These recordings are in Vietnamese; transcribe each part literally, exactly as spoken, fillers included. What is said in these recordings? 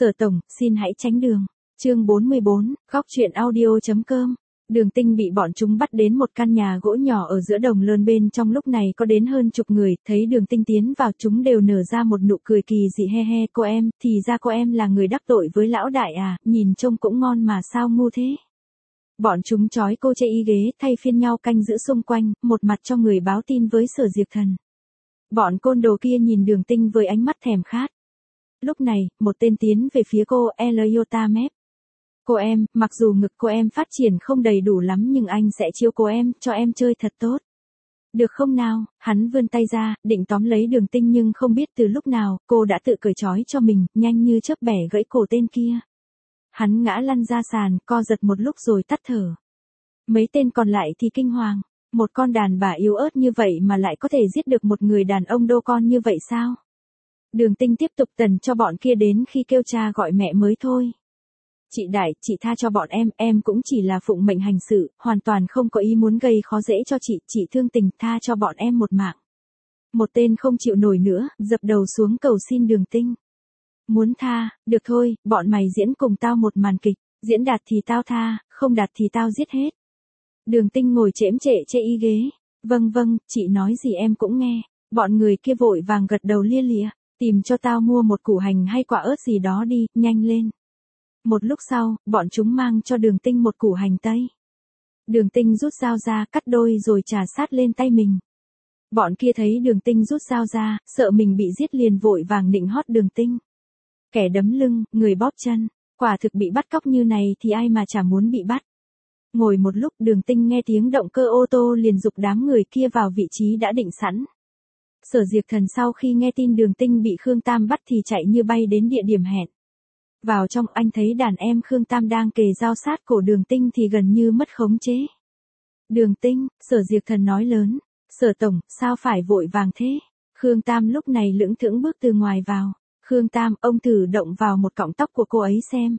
Sở tổng, xin hãy tránh đường. Chương bốn mươi bốn, góc truyện audio chấm com. Đường Tinh bị bọn chúng bắt đến một căn nhà gỗ nhỏ ở giữa đồng lơn, bên trong lúc này có đến hơn chục người, thấy Đường Tinh tiến vào chúng đều nở ra một nụ cười kỳ dị. He he, cô em, thì ra cô em là người đắc tội với lão đại à, nhìn trông cũng ngon mà sao ngu thế. Bọn chúng trói cô chê y ghế, thay phiên nhau canh giữ xung quanh, một mặt cho người báo tin với Sở Diệp Thần. Bọn côn đồ kia nhìn Đường Tinh với ánh mắt thèm khát. Lúc này, một tên tiến về phía cô, Eliota mép. Cô em, mặc dù ngực cô em phát triển không đầy đủ lắm nhưng anh sẽ chiếu cô em, cho em chơi thật tốt. Được không nào? Hắn vươn tay ra, định tóm lấy Đường Tinh nhưng không biết từ lúc nào, cô đã tự cởi trói cho mình, nhanh như chớp bẻ gãy cổ tên kia. Hắn ngã lăn ra sàn, co giật một lúc rồi tắt thở. Mấy tên còn lại thì kinh hoàng. Một con đàn bà yếu ớt như vậy mà lại có thể giết được một người đàn ông đô con như vậy sao? Đường Tinh tiếp tục tần cho bọn kia đến khi kêu cha gọi mẹ mới thôi. Chị Đại, chị tha cho bọn em, em cũng chỉ là phụng mệnh hành sự, hoàn toàn không có ý muốn gây khó dễ cho chị, chị thương tình, tha cho bọn em một mạng. Một tên không chịu nổi nữa, dập đầu xuống cầu xin Đường Tinh. Muốn tha, được thôi, bọn mày diễn cùng tao một màn kịch, diễn đạt thì tao tha, không đạt thì tao giết hết. Đường Tinh ngồi chễm chệ chê y ghế. Vâng vâng, chị nói gì em cũng nghe. Bọn người kia vội vàng gật đầu lia lịa. Tìm cho tao mua một củ hành hay quả ớt gì đó đi, nhanh lên. Một lúc sau, bọn chúng mang cho Đường Tinh một củ hành tây. Đường Tinh rút dao ra, cắt đôi rồi chà sát lên tay mình. Bọn kia thấy Đường Tinh rút dao ra, sợ mình bị giết liền vội vàng nịnh hót Đường Tinh. Kẻ đấm lưng, người bóp chân, quả thực bị bắt cóc như này thì ai mà chả muốn bị bắt. Ngồi một lúc, Đường Tinh nghe tiếng động cơ ô tô liền giục đám người kia vào vị trí đã định sẵn. Sở Diệp Thần sau khi nghe tin Đường Tinh bị Khương Tam bắt thì chạy như bay đến địa điểm hẹn. Vào trong, anh thấy đàn em Khương Tam đang kề dao sát cổ Đường Tinh thì gần như mất khống chế. Đường Tinh, Sở Diệp Thần nói lớn. Sở tổng, sao phải vội vàng thế? Khương Tam lúc này lững thững bước từ ngoài vào. Khương Tam, ông thử động vào một cọng tóc của cô ấy xem.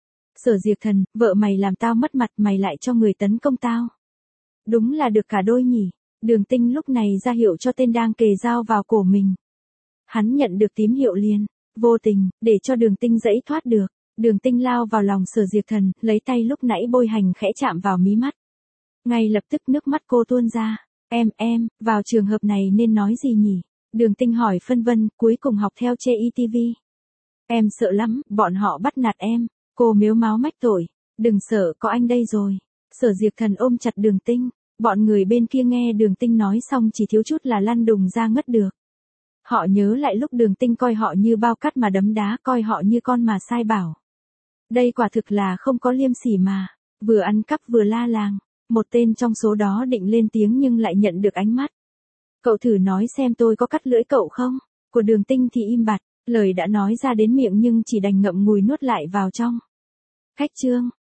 Sở Diệp Thần, vợ mày làm tao mất mặt, mày lại cho người tấn công tao. Đúng là được cả đôi nhỉ. Đường Tinh lúc này ra hiệu cho tên đang kề dao vào cổ mình. Hắn nhận được tím hiệu liền, vô tình, để cho Đường Tinh dãy thoát được. Đường Tinh lao vào lòng Sở Diệp Thần, lấy tay lúc nãy bôi hành khẽ chạm vào mí mắt. Ngay lập tức nước mắt cô tuôn ra. Em, em, vào trường hợp này nên nói gì nhỉ? Đường Tinh hỏi phân vân, cuối cùng học theo chê i ti vi. Em sợ lắm, bọn họ bắt nạt em. Cô mếu máo mách tội. Đừng sợ, có anh đây rồi. Sở Diệp Thần ôm chặt Đường Tinh. Bọn người bên kia nghe Đường Tinh nói xong chỉ thiếu chút là lăn đùng ra ngất được. Họ nhớ lại lúc Đường Tinh coi họ như bao cát mà đấm đá, coi họ như con mà sai bảo. Đây quả thực là không có liêm sỉ mà. Vừa ăn cắp vừa la làng. Một tên trong số đó định lên tiếng nhưng lại nhận được ánh mắt. Cậu thử nói xem tôi có cắt lưỡi cậu không? Của Đường Tinh thì im bặt. Lời đã nói ra đến miệng nhưng chỉ đành ngậm ngùi nuốt lại vào trong. Khách trương,